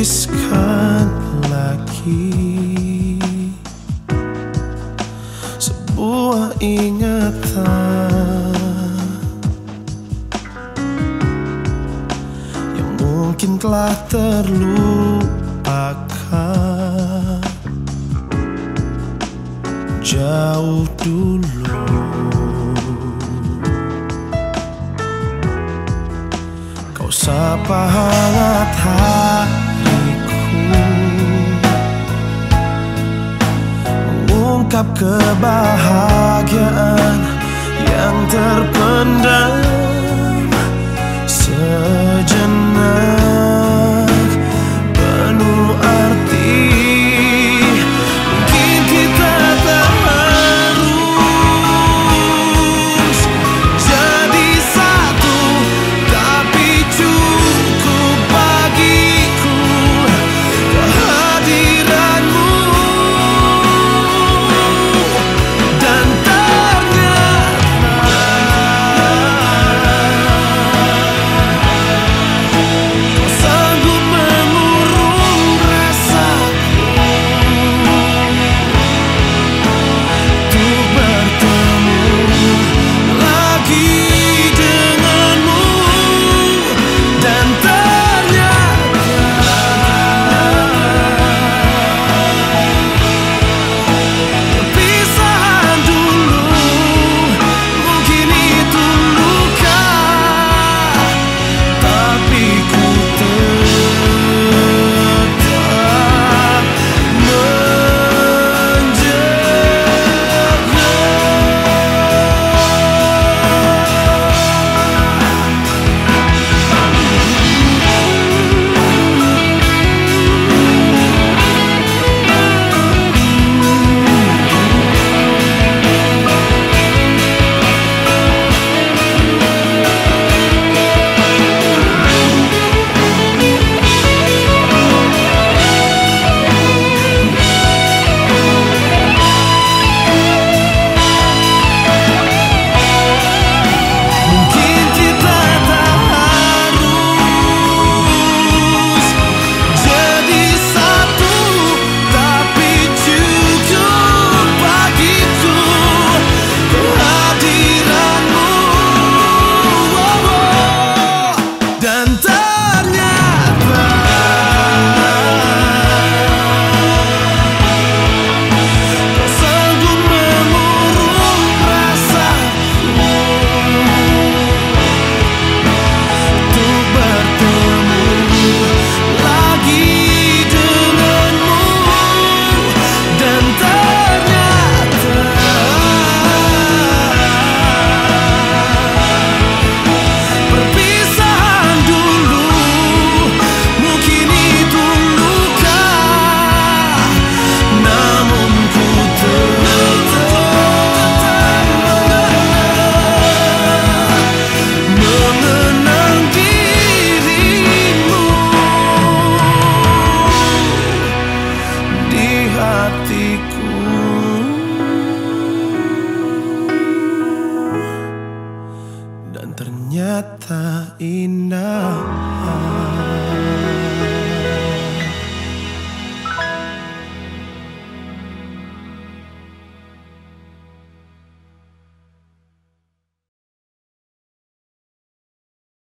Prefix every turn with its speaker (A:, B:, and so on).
A: tuliskan lagi sebuah ingatan yang mungkin telah terlupakan jauh dulu. Kau sapa hangat hatiku, mengungkap kebahagiaan yang terpendam sejenak, penuh arti. Mungkin kita tak harus jadi satu, tapi cukup bagiku kehadiranmu. Dan ternyata kau sanggup mengurung rasaku untuk bertemu lagi denganmu. Dan ternyata perpisahan dulu mungkin itu luka, tapi ku tetap mungkin kita tak harus jadi satu, tapi cukup bagiku kehadiranmu. Dan ternyata kau sanggup mengurung rasaku untuk bertemu lagi denganmu. Dan ternyata perpisahan dulu mungkin itu luka, namun ku tetap mengenang dirimu di hatiku. Dan ternyata indah.